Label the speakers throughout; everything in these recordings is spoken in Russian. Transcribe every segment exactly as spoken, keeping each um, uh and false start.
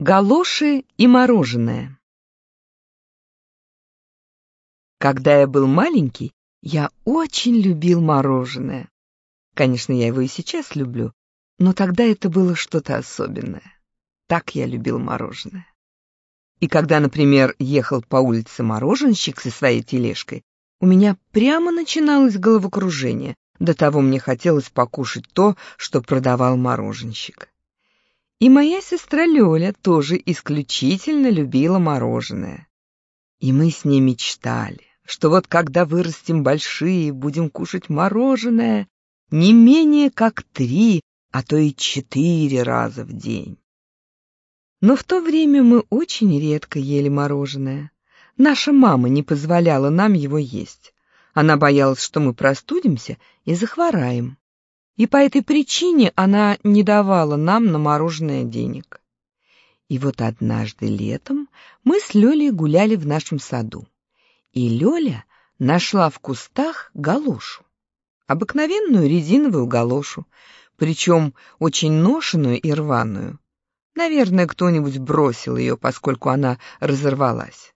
Speaker 1: Галоши и мороженое. Когда я был маленький, я очень любил мороженое. Конечно, я его и сейчас люблю, но тогда это было что-то особенное. Так я любил мороженое. И когда, например, ехал по улице мороженщик со своей тележкой, у меня прямо начиналось головокружение. До того мне хотелось покушать то, что продавал мороженщик. И моя сестра Лёля тоже исключительно любила мороженое. И мы с ней мечтали, что вот когда вырастем большие, будем кушать мороженое не менее как три, а то и четыре раза в день. Но в то время мы очень редко ели мороженое. Наша мама не позволяла нам его есть. Она боялась, что мы простудимся и захвораем. И по этой причине она не давала нам на мороженое денег. И вот однажды летом мы с Лёлей гуляли в нашем саду. И Лёля нашла в кустах галошу. Обыкновенную резиновую галошу, причем очень ношеную и рваную. Наверное, кто-нибудь бросил ее, поскольку она разорвалась.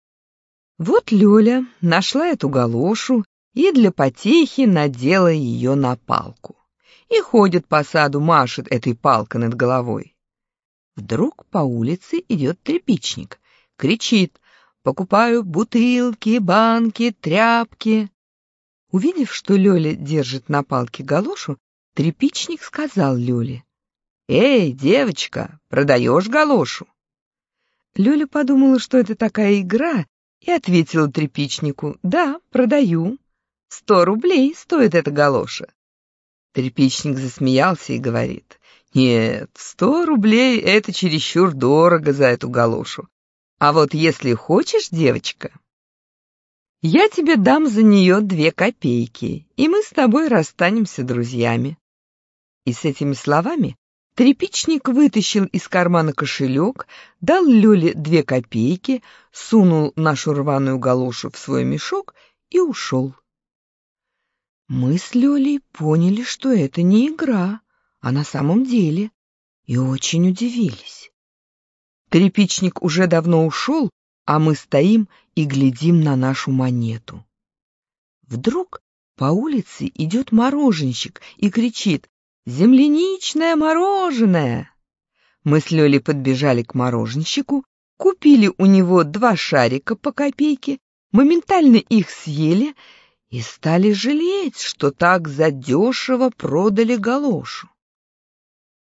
Speaker 1: Вот Лёля нашла эту галошу и для потехи надела ее на палку. И ходит по саду, машет этой палкой над головой. Вдруг по улице идет тряпичник, кричит: «Покупаю бутылки, банки, тряпки». Увидев, что Лёля держит на палке галошу, тряпичник сказал Лёле: «Эй, девочка, продаешь галошу?» Лёля подумала, что это такая игра, и ответила тряпичнику: «Да, продаю. Сто рублей стоит эта галоша». Тряпичник засмеялся и говорит: «Нет, сто рублей — это чересчур дорого за эту галошу. А вот если хочешь, девочка, я тебе дам за нее две копейки, и мы с тобой расстанемся друзьями». И с этими словами тряпичник вытащил из кармана кошелек, дал Лёле две копейки, сунул нашу рваную галошу в свой мешок и ушел. Мы с Лёлей поняли, что это не игра, а на самом деле, и очень удивились. Тряпичник уже давно ушел, а мы стоим и глядим на нашу монету. Вдруг по улице идет мороженщик и кричит: «Земляничное мороженое!» Мы с Лёлей подбежали к мороженщику, купили у него два шарика по копейке, моментально их съели и стали жалеть, что так задешево продали галошу.